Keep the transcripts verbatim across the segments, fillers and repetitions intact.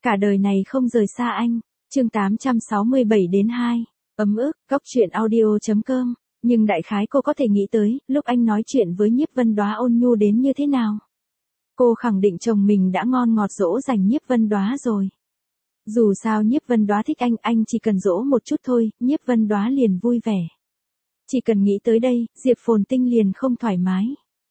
Cả đời này không rời xa anh. Chương tám trăm sáu mươi bảy đến hai. Ấm ức, góc truyện audio chấm com. Nhưng đại khái cô có thể nghĩ tới, lúc anh nói chuyện với Nhiếp Vân Đoá ôn nhu đến như thế nào. Cô khẳng định chồng mình đã ngon ngọt dỗ dành Nhiếp Vân Đoá rồi. Dù sao Nhiếp Vân Đoá thích anh, anh chỉ cần dỗ một chút thôi, Nhiếp Vân Đoá liền vui vẻ. Chỉ cần nghĩ tới đây, Diệp Phồn Tinh liền không thoải mái.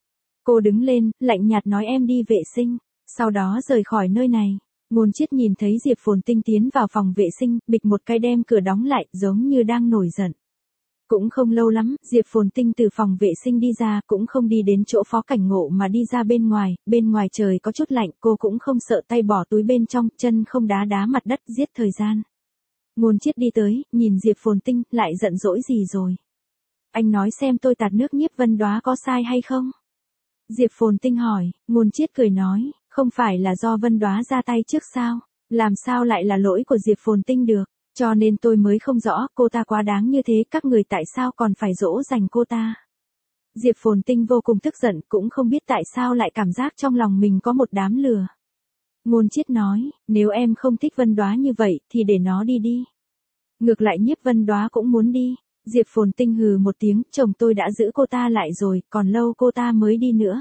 Cô đứng lên, lạnh nhạt nói em đi vệ sinh, sau đó rời khỏi nơi này. Ngôn Chiết nhìn thấy Diệp Phồn Tinh tiến vào phòng vệ sinh, bịch một cái đem cửa đóng lại, giống như đang nổi giận. Cũng không lâu lắm, Diệp Phồn Tinh từ phòng vệ sinh đi ra, cũng không đi đến chỗ Phó Cảnh Ngộ mà đi ra bên ngoài, bên ngoài trời có chút lạnh, cô cũng không sợ tay bỏ túi bên trong, chân không đá đá mặt đất, giết thời gian. Ngôn Chiết đi tới, nhìn Diệp Phồn Tinh, lại giận dỗi gì rồi? Anh nói xem tôi tạt nước Nhiếp Vân Đoá có sai hay không? Diệp Phồn Tinh hỏi. Ngôn Chiết cười nói, không phải là do Vân Đoá ra tay trước sao? Làm sao lại là lỗi của Diệp Phồn Tinh được? Cho nên tôi mới không rõ, cô ta quá đáng như thế, các người tại sao còn phải dỗ dành cô ta? Diệp Phồn Tinh vô cùng tức giận, cũng không biết tại sao lại cảm giác trong lòng mình có một đám lừa. Ngôn Chiết nói, nếu em không thích Vân Đoá như vậy, thì để nó đi đi. Ngược lại Nhiếp Vân Đoá cũng muốn đi. Diệp Phồn Tinh hừ một tiếng, chồng tôi đã giữ cô ta lại rồi, còn lâu cô ta mới đi nữa.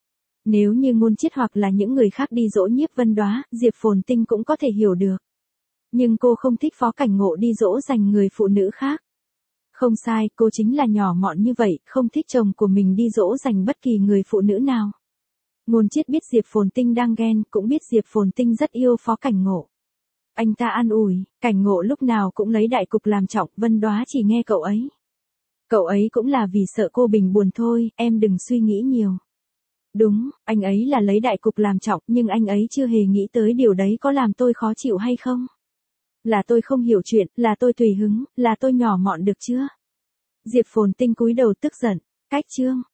Nếu như Ngôn Chiết hoặc là những người khác đi dỗ Nhiếp Vân Đoá, Diệp Phồn Tinh cũng có thể hiểu được. Nhưng cô không thích Phó Cảnh Ngộ đi dỗ dành người phụ nữ khác. Không sai, cô chính là nhỏ mọn như vậy, không thích chồng của mình đi dỗ dành bất kỳ người phụ nữ nào. Ngôn Chiết biết Diệp Phồn Tinh đang ghen, cũng biết Diệp Phồn Tinh rất yêu Phó Cảnh Ngộ. Anh ta an ủi, Cảnh Ngộ lúc nào cũng lấy đại cục làm trọng, Vân Đoá chỉ nghe cậu ấy. Cậu ấy cũng là vì sợ cô bình buồn thôi, em đừng suy nghĩ nhiều. Đúng, anh ấy là lấy đại cục làm trọng, nhưng anh ấy chưa hề nghĩ tới điều đấy có làm tôi khó chịu hay không. Là tôi không hiểu chuyện, là tôi tùy hứng, là tôi nhỏ mọn được chưa? Diệp Phồn Tinh cúi đầu tức giận. Cách chương